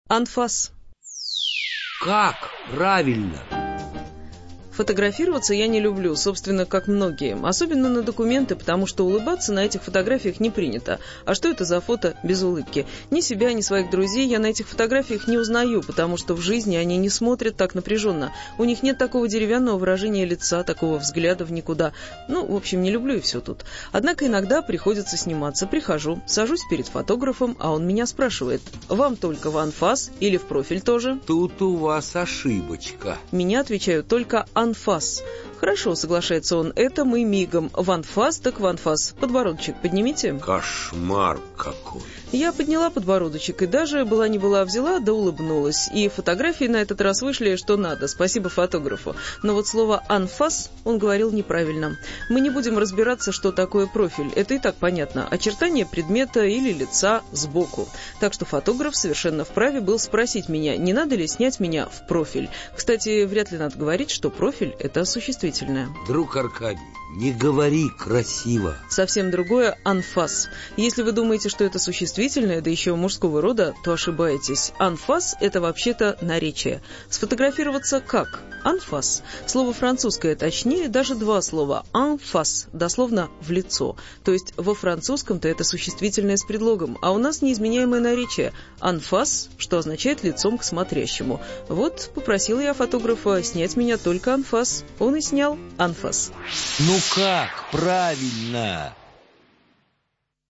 Анфас. Как правильно? Фотографироваться я не люблю, собственно, как многие. Особенно на документы, потому что улыбаться на этих фотографиях не принято. А что это за фото без улыбки? Ни себя, ни своих друзей я на этих фотографиях не узнаю, потому что в жизни они не смотрят так напряженно. У них нет такого деревянного выражения лица, такого взгляда в никуда. В общем, не люблю и все тут. Однако иногда приходится сниматься. Прихожу, сажусь перед фотографом, а он меня спрашивает: «Вам только в анфас или в профиль тоже?» Тут у вас ошибочка. Меня отвечаю: только анфас. Хорошо, соглашается он, это мы мигом. В анфас так в анфас. Подбородочек поднимите. Кошмар какой. Я подняла подбородочек и даже была-не-была взяла, да улыбнулась. И фотографии на этот раз вышли что надо, спасибо фотографу. Но вот слово «анфас» он говорил неправильно. Мы не будем разбираться, что такое профиль. Это и так понятно. Очертание предмета или лица сбоку. Так что фотограф совершенно вправе был спросить меня, не надо ли снять меня в профиль. Кстати, вряд ли надо говорить, что профиль — это существительное. Друг Аркадий, не говори красиво. Совсем другое — анфас. Если вы думаете, что это существительное, да еще мужского рода, то ошибаетесь. Анфас — это вообще-то наречие. Сфотографироваться как? Анфас. Слово французское точнее, даже два слова. Анфас, дословно в лицо. То есть во французском-то это существительное с предлогом, а у нас неизменяемое наречие. Анфас, что означает лицом к смотрящему. Вот попросила я фотографа снять меня только анфас. Он и снял анфас. Ну как правильно?